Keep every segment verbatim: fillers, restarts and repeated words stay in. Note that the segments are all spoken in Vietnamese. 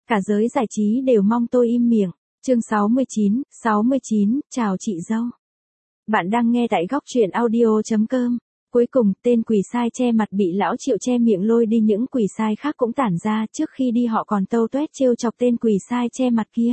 Cả giới giải trí đều mong tôi im miệng. Chương sáu mươi chín, sáu mươi chín, chào chị dâu. Bạn đang nghe tại góc truyện audio chấm com. Cuối cùng, tên quỷ sai che mặt bị lão Triệu che miệng lôi đi, những quỷ sai khác cũng tản ra, trước khi đi họ còn tâu tuét trêu chọc tên quỷ sai che mặt kia.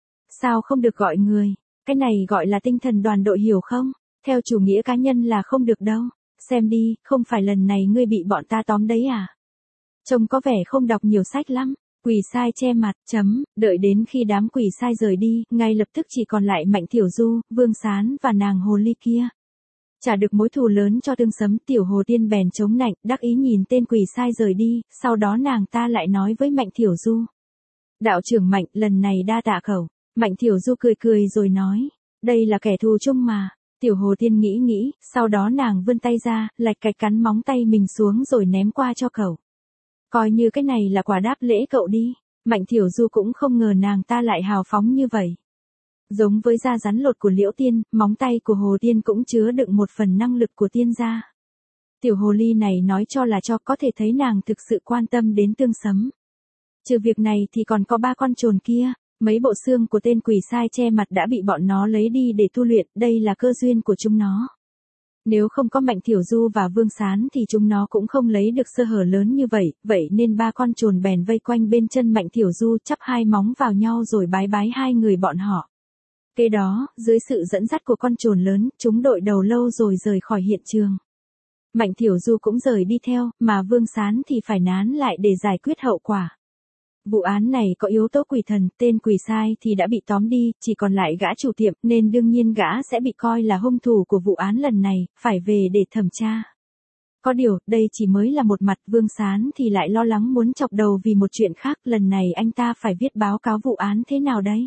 Sao không được gọi người? Cái này gọi là tinh thần đoàn đội hiểu không? Theo chủ nghĩa cá nhân là không được đâu. Xem đi, không phải lần này ngươi bị bọn ta tóm đấy à? Trông có vẻ không đọc nhiều sách lắm. Quỷ sai che mặt, chấm, đợi đến khi đám quỷ sai rời đi, ngay lập tức chỉ còn lại Mạnh Thiểu Du, Vương Sán và nàng hồ ly kia. Trả được mối thù lớn cho Tương Sấm, Tiểu Hồ Tiên bèn chống nạnh, đắc ý nhìn tên quỷ sai rời đi, sau đó nàng ta lại nói với Mạnh Thiểu Du. Đạo trưởng Mạnh, lần này đa tạ khẩu. Mạnh Thiểu Du cười cười rồi nói, đây là kẻ thù chung mà. Tiểu Hồ Tiên nghĩ nghĩ, sau đó nàng vươn tay ra, lạch cạch cắn móng tay mình xuống rồi ném qua cho cậu. Coi như cái này là quà đáp lễ cậu đi. Mạnh Thiểu Du cũng không ngờ nàng ta lại hào phóng như vậy. Giống với da rắn lột của Liễu Tiên, móng tay của Hồ Tiên cũng chứa đựng một phần năng lực của tiên gia. Tiểu hồ ly này nói cho là cho, có thể thấy nàng thực sự quan tâm đến Tương Sấm. Trừ việc này thì còn có ba con trồn kia, mấy bộ xương của tên quỷ sai che mặt đã bị bọn nó lấy đi để tu luyện, đây là cơ duyên của chúng nó. Nếu không có Mạnh Thiểu Du và Vương Sán thì chúng nó cũng không lấy được sơ hở lớn như vậy, vậy nên ba con trồn bèn vây quanh bên chân Mạnh Thiểu Du, chắp hai móng vào nhau rồi bái bái hai người bọn họ. Kế đó, dưới sự dẫn dắt của con trồn lớn, chúng đội đầu lâu rồi rời khỏi hiện trường. Mạnh Thiểu Du cũng rời đi theo, mà Vương Sán thì phải nán lại để giải quyết hậu quả. Vụ án này có yếu tố quỷ thần, tên quỷ sai thì đã bị tóm đi, chỉ còn lại gã chủ tiệm, nên đương nhiên gã sẽ bị coi là hung thủ của vụ án lần này, phải về để thẩm tra. Có điều, đây chỉ mới là một mặt, Vương Sán thì lại lo lắng muốn chọc đầu vì một chuyện khác, lần này anh ta phải viết báo cáo vụ án thế nào đây?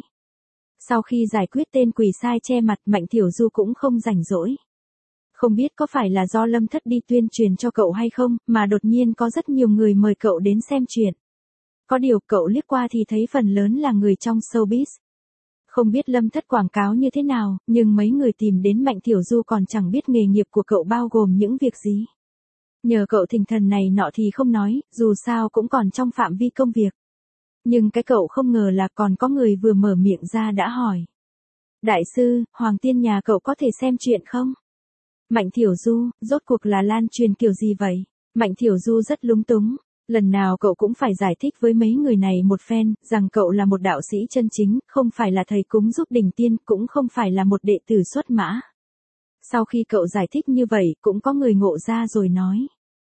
Sau khi giải quyết tên quỷ sai che mặt, Mạnh Thiểu Du cũng không rảnh rỗi. Không biết có phải là do Lâm Thất đi tuyên truyền cho cậu hay không, mà đột nhiên có rất nhiều người mời cậu đến xem chuyện. Có điều cậu liếc qua thì thấy phần lớn là người trong showbiz. Không biết Lâm Thất quảng cáo như thế nào, nhưng mấy người tìm đến Mạnh Thiểu Du còn chẳng biết nghề nghiệp của cậu bao gồm những việc gì. Nhờ cậu thỉnh thần này nọ thì không nói, dù sao cũng còn trong phạm vi công việc. Nhưng cái cậu không ngờ là còn có người vừa mở miệng ra đã hỏi. Đại sư, Hoàng Tiên nhà cậu có thể xem chuyện không? Mạnh Thiểu Du, rốt cuộc là lan truyền kiểu gì vậy? Mạnh Thiểu Du rất lúng túng. Lần nào cậu cũng phải giải thích với mấy người này một phen, rằng cậu là một đạo sĩ chân chính, không phải là thầy cúng giúp đỉnh tiên, cũng không phải là một đệ tử xuất mã. Sau khi cậu giải thích như vậy, cũng có người ngộ ra rồi nói.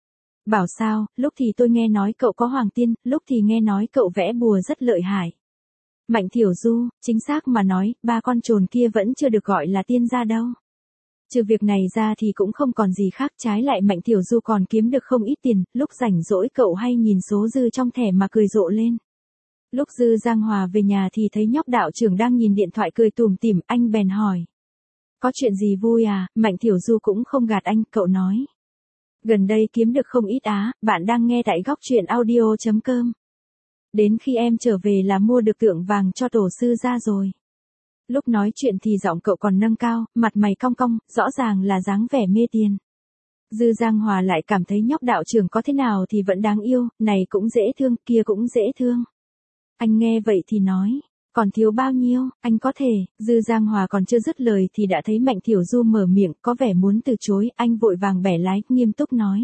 Bảo sao, lúc thì tôi nghe nói cậu có hoàng tiên, lúc thì nghe nói cậu vẽ bùa rất lợi hại. Mạnh Thiểu Du, chính xác mà nói, ba con trồn kia vẫn chưa được gọi là tiên gia đâu. Trừ việc này ra thì cũng không còn gì khác, trái lại Mạnh Thiểu Du còn kiếm được không ít tiền, lúc rảnh rỗi cậu hay nhìn số dư trong thẻ mà cười rộ lên. Lúc Dư Giang Hòa về nhà thì thấy nhóc đạo trưởng đang nhìn điện thoại cười tủm tỉm, anh bèn hỏi. Có chuyện gì vui à? Mạnh Thiểu Du cũng không gạt anh, cậu nói. Gần đây kiếm được không ít á, bạn đang nghe tại góc truyện audio chấm com. Đến khi em trở về là mua được tượng vàng cho tổ sư ra rồi. Lúc nói chuyện thì giọng cậu còn nâng cao, mặt mày cong cong, rõ ràng là dáng vẻ mê tiền. Dư Giang Hòa lại cảm thấy nhóc đạo trưởng có thế nào thì vẫn đáng yêu, này cũng dễ thương, kia cũng dễ thương. Anh nghe vậy thì nói, còn thiếu bao nhiêu, anh có thể, Dư Giang Hòa còn chưa dứt lời thì đã thấy Mạnh Thiểu Du mở miệng, có vẻ muốn từ chối, anh vội vàng bẻ lái, nghiêm túc nói.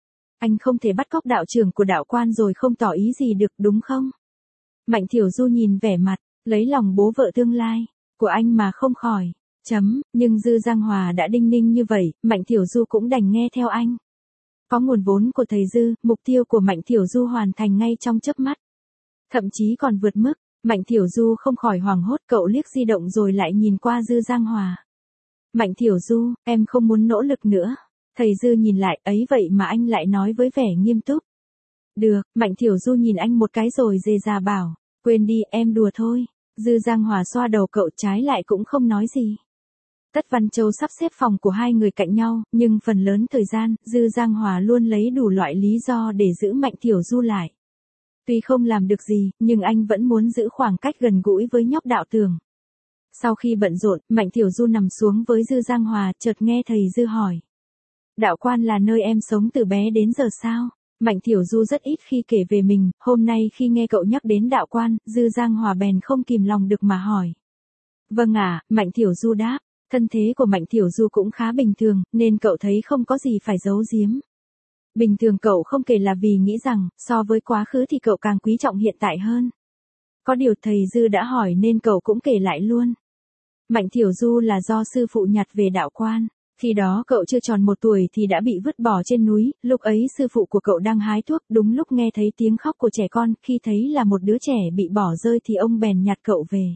Anh không thể bắt cóc đạo trưởng của đạo quan rồi không tỏ ý gì được, đúng không? Mạnh Thiểu Du nhìn vẻ mặt, lấy lòng bố vợ tương lai của anh mà không khỏi, chấm, nhưng Dư Giang Hòa đã đinh ninh như vậy, Mạnh Thiểu Du cũng đành nghe theo anh. Có nguồn vốn của thầy Dư, mục tiêu của Mạnh Thiểu Du hoàn thành ngay trong chớp mắt. Thậm chí còn vượt mức, Mạnh Thiểu Du không khỏi hoảng hốt, cậu liếc di động rồi lại nhìn qua Dư Giang Hòa. Mạnh Thiểu Du, em không muốn nỗ lực nữa. Thầy Dư nhìn lại, ấy vậy mà anh lại nói với vẻ nghiêm túc. Được, Mạnh Thiểu Du nhìn anh một cái rồi dề ra bảo, quên đi, em đùa thôi. Dư Giang Hòa xoa đầu cậu, trái lại cũng không nói gì. Tất Văn Châu sắp xếp phòng của hai người cạnh nhau, nhưng phần lớn thời gian, Dư Giang Hòa luôn lấy đủ loại lý do để giữ Mạnh Thiểu Du lại. Tuy không làm được gì, nhưng anh vẫn muốn giữ khoảng cách gần gũi với nhóc đạo tường. Sau khi bận rộn, Mạnh Thiểu Du nằm xuống với Dư Giang Hòa, chợt nghe thầy Dư hỏi. Đạo quan là nơi em sống từ bé đến giờ sao? Mạnh Thiểu Du rất ít khi kể về mình, hôm nay khi nghe cậu nhắc đến đạo quan, Dư Giang Hòa bèn không kìm lòng được mà hỏi. Vâng ạ, Mạnh Thiểu Du đáp, thân thế của Mạnh Thiểu Du cũng khá bình thường, nên cậu thấy không có gì phải giấu giếm. Bình thường cậu không kể là vì nghĩ rằng, so với quá khứ thì cậu càng quý trọng hiện tại hơn. Có điều thầy Dư đã hỏi nên cậu cũng kể lại luôn. Mạnh Thiểu Du là do sư phụ nhặt về đạo quan. Khi đó cậu chưa tròn một tuổi thì đã bị vứt bỏ trên núi, lúc ấy sư phụ của cậu đang hái thuốc, đúng lúc nghe thấy tiếng khóc của trẻ con, khi thấy là một đứa trẻ bị bỏ rơi thì ông bèn nhặt cậu về.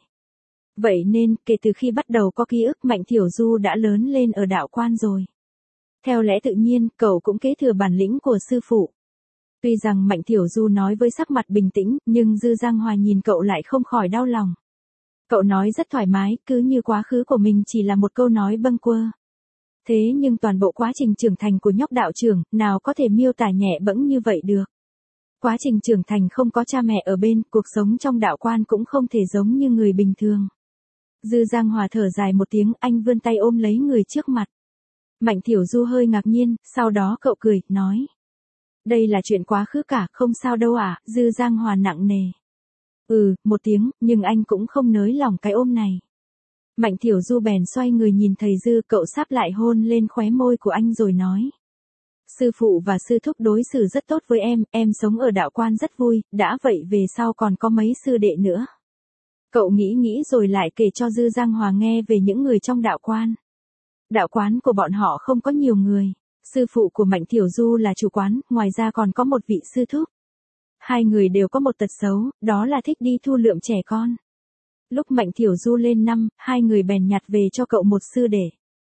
Vậy nên, kể từ khi bắt đầu có ký ức Mạnh Thiểu Du đã lớn lên ở đạo quan rồi. Theo lẽ tự nhiên, cậu cũng kế thừa bản lĩnh của sư phụ. Tuy rằng Mạnh Thiểu Du nói với sắc mặt bình tĩnh, nhưng Dư Giang Hòa nhìn cậu lại không khỏi đau lòng. Cậu nói rất thoải mái, cứ như quá khứ của mình chỉ là một câu nói bâng quơ. Thế nhưng toàn bộ quá trình trưởng thành của nhóc đạo trưởng, nào có thể miêu tả nhẹ bẫng như vậy được. Quá trình trưởng thành không có cha mẹ ở bên, cuộc sống trong đạo quan cũng không thể giống như người bình thường. Dư Giang Hòa thở dài một tiếng, anh vươn tay ôm lấy người trước mặt. Mạnh Thiểu Du hơi ngạc nhiên, sau đó cậu cười, nói. Đây là chuyện quá khứ cả, không sao đâu ạ, à? Dư Giang Hòa nặng nề. Ừ, một tiếng, nhưng anh cũng không nới lòng cái ôm này. Mạnh Thiểu Du bèn xoay người nhìn thầy Dư, cậu sáp lại hôn lên khóe môi của anh rồi nói. Sư phụ và sư thúc đối xử rất tốt với em, em sống ở đạo quan rất vui, đã vậy về sau còn có mấy sư đệ nữa. Cậu nghĩ nghĩ rồi lại kể cho Dư Giang Hòa nghe về những người trong đạo quan. Đạo quán của bọn họ không có nhiều người. Sư phụ của Mạnh Thiểu Du là chủ quán, ngoài ra còn có một vị sư thúc. Hai người đều có một tật xấu, đó là thích đi thu lượm trẻ con. Lúc Mạnh Thiểu Du lên năm, hai người bèn nhặt về cho cậu một sư đệ.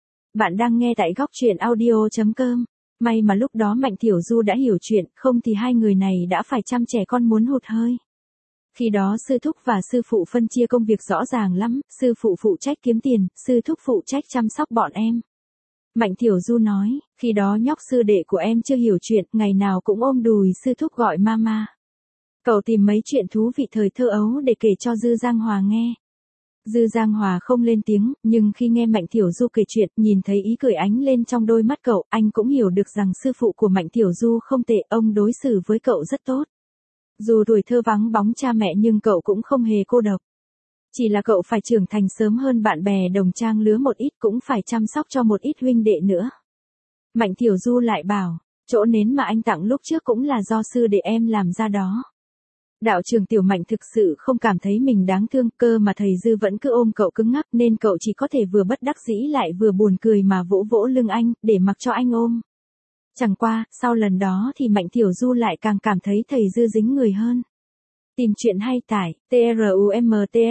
Bạn đang nghe tại góc truyện audio chấm com. May mà lúc đó Mạnh Thiểu Du đã hiểu chuyện, không thì hai người này đã phải chăm trẻ con muốn hụt hơi. Khi đó sư thúc và sư phụ phân chia công việc rõ ràng lắm, sư phụ phụ trách kiếm tiền, sư thúc phụ trách chăm sóc bọn em. Mạnh Thiểu Du nói, khi đó nhóc sư đệ của em chưa hiểu chuyện, ngày nào cũng ôm đùi sư thúc gọi mama. Cậu tìm mấy chuyện thú vị thời thơ ấu để kể cho Dư Giang Hòa nghe. Dư Giang Hòa không lên tiếng, nhưng khi nghe Mạnh Thiểu Du kể chuyện, nhìn thấy ý cười ánh lên trong đôi mắt cậu, anh cũng hiểu được rằng sư phụ của Mạnh Thiểu Du không tệ, ông đối xử với cậu rất tốt. Dù tuổi thơ vắng bóng cha mẹ nhưng cậu cũng không hề cô độc. Chỉ là cậu phải trưởng thành sớm hơn bạn bè đồng trang lứa một ít, cũng phải chăm sóc cho một ít huynh đệ nữa. Mạnh Thiểu Du lại bảo, chỗ nến mà anh tặng lúc trước cũng là do sư đệ em làm ra đó. Đạo trưởng Tiểu Mạnh thực sự không cảm thấy mình đáng thương, cơ mà thầy Dư vẫn cứ ôm cậu cứng ngắc nên cậu chỉ có thể vừa bất đắc dĩ lại vừa buồn cười mà vỗ vỗ lưng anh, để mặc cho anh ôm. Chẳng qua, sau lần đó thì Mạnh Thiểu Du lại càng cảm thấy thầy Dư dính người hơn. Tìm chuyện hay tải, trum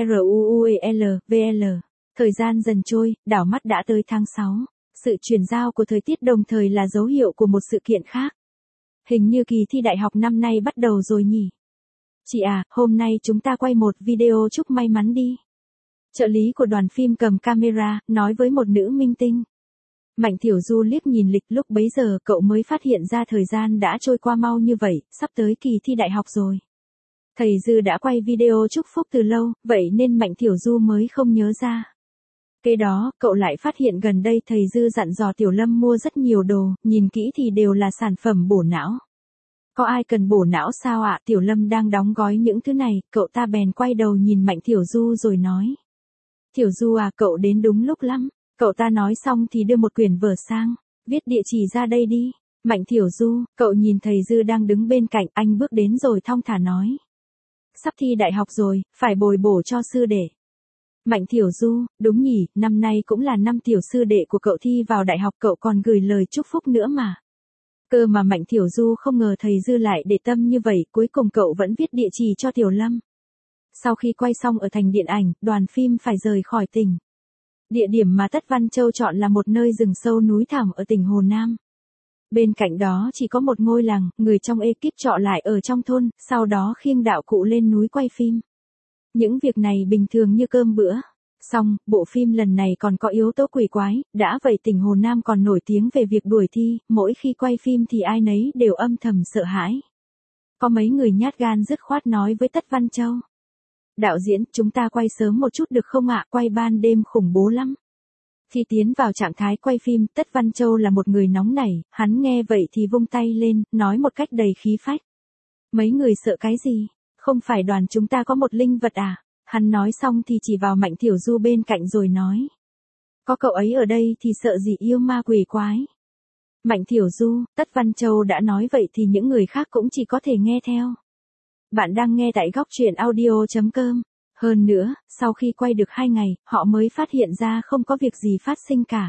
truuel, vl. Thời gian dần trôi, đảo mắt đã tới tháng sáu. Sự chuyển giao của thời tiết đồng thời là dấu hiệu của một sự kiện khác. Hình như kỳ thi đại học năm nay bắt đầu rồi nhỉ? Chị à, hôm nay chúng ta quay một video chúc may mắn đi. Trợ lý của đoàn phim cầm camera, nói với một nữ minh tinh. Mạnh Thiểu Du liếc nhìn lịch, lúc bấy giờ cậu mới phát hiện ra thời gian đã trôi qua mau như vậy, sắp tới kỳ thi đại học rồi. Thầy Dư đã quay video chúc phúc từ lâu, vậy nên Mạnh Thiểu Du mới không nhớ ra. Kế đó, cậu lại phát hiện gần đây thầy Dư dặn dò Tiểu Lâm mua rất nhiều đồ, nhìn kỹ thì đều là sản phẩm bổ não. Có ai cần bổ não sao ạ? Tiểu Lâm đang đóng gói những thứ này, cậu ta bèn quay đầu nhìn Mạnh Thiểu Du rồi nói. Thiểu Du à, cậu đến đúng lúc lắm. Cậu ta nói xong thì đưa một quyển vở sang, viết địa chỉ ra đây đi. Mạnh Thiểu Du, cậu nhìn thầy Dư đang đứng bên cạnh, anh bước đến rồi thong thả nói. Sắp thi đại học rồi, phải bồi bổ cho sư đệ. Mạnh Thiểu Du, đúng nhỉ, năm nay cũng là năm tiểu sư đệ của cậu thi vào đại học, cậu còn gửi lời chúc phúc nữa mà. Cơ mà Mạnh Thiểu Du không ngờ thầy Dư lại để tâm như vậy, cuối cùng cậu vẫn viết địa chỉ cho Tiểu Lâm. Sau khi quay xong ở thành điện ảnh, đoàn phim phải rời khỏi tỉnh. Địa điểm mà Tất Văn Châu chọn là một nơi rừng sâu núi thẳm ở tỉnh Hồ Nam. Bên cạnh đó chỉ có một ngôi làng, người trong ekip trọ lại ở trong thôn, sau đó khiêng đạo cụ lên núi quay phim. Những việc này bình thường như cơm bữa. Xong, bộ phim lần này còn có yếu tố quỷ quái, đã vậy tỉnh Hồ Nam còn nổi tiếng về việc đuổi thi, mỗi khi quay phim thì ai nấy đều âm thầm sợ hãi. Có mấy người nhát gan dứt khoát nói với Tất Văn Châu. Đạo diễn, chúng ta quay sớm một chút được không ạ, quay ban đêm khủng bố lắm. Khi tiến vào trạng thái quay phim, Tất Văn Châu là một người nóng nảy, hắn nghe vậy thì vung tay lên, nói một cách đầy khí phách. Mấy người sợ cái gì? Không phải đoàn chúng ta có một linh vật à? Hắn nói xong thì chỉ vào Mạnh Thiểu Du bên cạnh rồi nói. Có cậu ấy ở đây thì sợ gì yêu ma quỷ quái. Mạnh Thiểu Du, Tất Văn Châu đã nói vậy thì những người khác cũng chỉ có thể nghe theo. Bạn đang nghe tại góc truyện audio chấm com. Hơn nữa, sau khi quay được hai ngày, họ mới phát hiện ra không có việc gì phát sinh cả.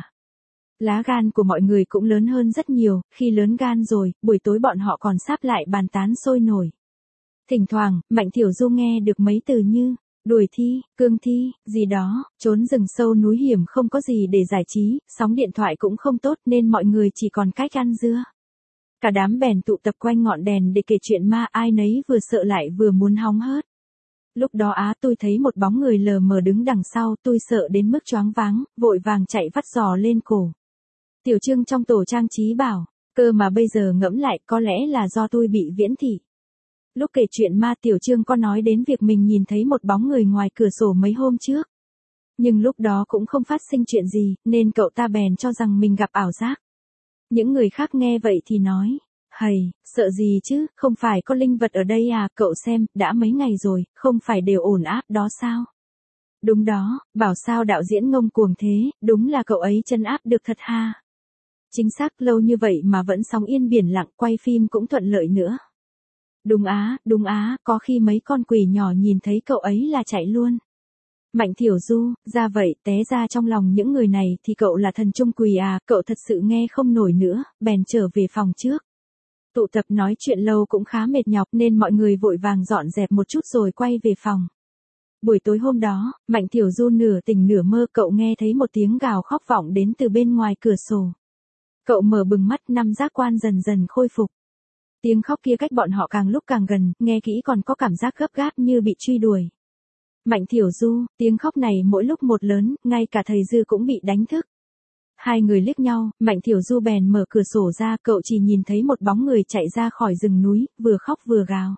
Lá gan của mọi người cũng lớn hơn rất nhiều, khi lớn gan rồi, buổi tối bọn họ còn sáp lại bàn tán sôi nổi. Thỉnh thoảng, Mạnh Thiểu Du nghe được mấy từ như, đuổi thi, cương thi, gì đó, trốn rừng sâu núi hiểm không có gì để giải trí, sóng điện thoại cũng không tốt nên mọi người chỉ còn cách ăn dưa. Cả đám bèn tụ tập quanh ngọn đèn để kể chuyện ma, ai nấy vừa sợ lại vừa muốn hóng hớt. Lúc đó á tôi thấy một bóng người lờ mờ đứng đằng sau, tôi sợ đến mức choáng váng, vội vàng chạy vắt giò lên cổ. Tiểu Trương trong tổ trang trí bảo, cơ mà bây giờ ngẫm lại có lẽ là do tôi bị viễn thị. Lúc kể chuyện ma Tiểu Trương có nói đến việc mình nhìn thấy một bóng người ngoài cửa sổ mấy hôm trước. Nhưng lúc đó cũng không phát sinh chuyện gì, nên cậu ta bèn cho rằng mình gặp ảo giác. Những người khác nghe vậy thì nói, hầy, sợ gì chứ, không phải có linh vật ở đây à, cậu xem, đã mấy ngày rồi, không phải đều ổn áp đó sao? Đúng đó, bảo sao đạo diễn ngông cuồng thế, đúng là cậu ấy chân áp được thật ha. Chính xác, lâu như vậy mà vẫn sóng yên biển lặng, quay phim cũng thuận lợi nữa. Đúng á, đúng á, có khi mấy con quỷ nhỏ nhìn thấy cậu ấy là chạy luôn. Mạnh Thiểu Du, ra vậy, té ra trong lòng những người này thì cậu là thần trung quỷ à, cậu thật sự nghe không nổi nữa, bèn trở về phòng trước. Tụ tập nói chuyện lâu cũng khá mệt nhọc nên mọi người vội vàng dọn dẹp một chút rồi quay về phòng. Buổi tối hôm đó, Mạnh Thiểu Du nửa tỉnh nửa mơ cậu nghe thấy một tiếng gào khóc vọng đến từ bên ngoài cửa sổ. Cậu mở bừng mắt, năm giác quan dần dần khôi phục. Tiếng khóc kia cách bọn họ càng lúc càng gần, nghe kỹ còn có cảm giác gấp gáp như bị truy đuổi. Mạnh Thiểu Du, tiếng khóc này mỗi lúc một lớn, ngay cả thầy Dư cũng bị đánh thức. Hai người liếc nhau, Mạnh Thiểu Du bèn mở cửa sổ ra, cậu chỉ nhìn thấy một bóng người chạy ra khỏi rừng núi, vừa khóc vừa gào.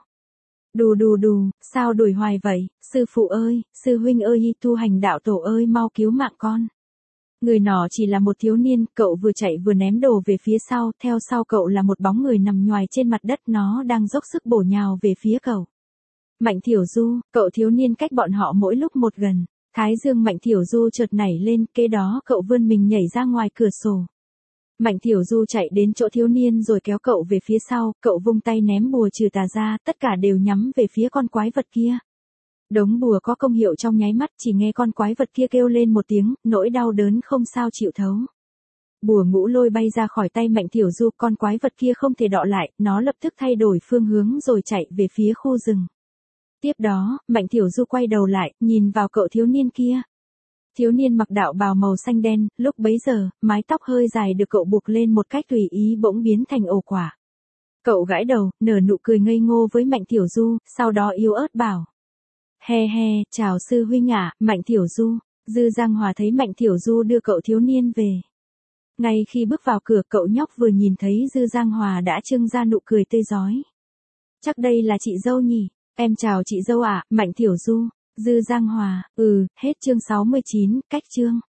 Đù đù đù, sao đuổi hoài vậy, sư phụ ơi, sư huynh ơi, tu hành đạo tổ ơi, mau cứu mạng con. Người nọ chỉ là một thiếu niên, cậu vừa chạy vừa ném đồ về phía sau, theo sau cậu là một bóng người nằm nhoài trên mặt đất, nó đang dốc sức bổ nhào về phía cậu. Mạnh Thiểu Du, cậu thiếu niên cách bọn họ mỗi lúc một gần, thái dương Mạnh Thiểu Du chợt nảy lên, kế đó cậu vươn mình nhảy ra ngoài cửa sổ. Mạnh Thiểu Du chạy đến chỗ thiếu niên rồi kéo cậu về phía sau, cậu vung tay ném bùa trừ tà ra, tất cả đều nhắm về phía con quái vật kia. Đống bùa có công hiệu trong nháy mắt, chỉ nghe con quái vật kia kêu lên một tiếng, nỗi đau đớn không sao chịu thấu. Bùa ngũ lôi bay ra khỏi tay Mạnh Thiểu Du, con quái vật kia không thể đọ lại, nó lập tức thay đổi phương hướng rồi chạy về phía khu rừng. Tiếp đó, Mạnh Thiểu Du quay đầu lại, nhìn vào cậu thiếu niên kia. Thiếu niên mặc đạo bào màu xanh đen, lúc bấy giờ, mái tóc hơi dài được cậu buộc lên một cách tùy ý bỗng biến thành ổ quả. Cậu gãi đầu, nở nụ cười ngây ngô với Mạnh Thiểu Du, sau đó yếu ớt bảo. He he, chào sư huynh ạ, Mạnh Thiểu Du. Dư Giang Hòa thấy Mạnh Thiểu Du đưa cậu thiếu niên về. Ngay khi bước vào cửa, cậu nhóc vừa nhìn thấy Dư Giang Hòa đã trưng ra nụ cười tươi rói. Chắc đây là chị dâu nhỉ? Em chào chị dâu ạ, Mạnh Thiểu Du. Dư Giang Hòa, ừ, hết chương sáu mươi chín, cách chương.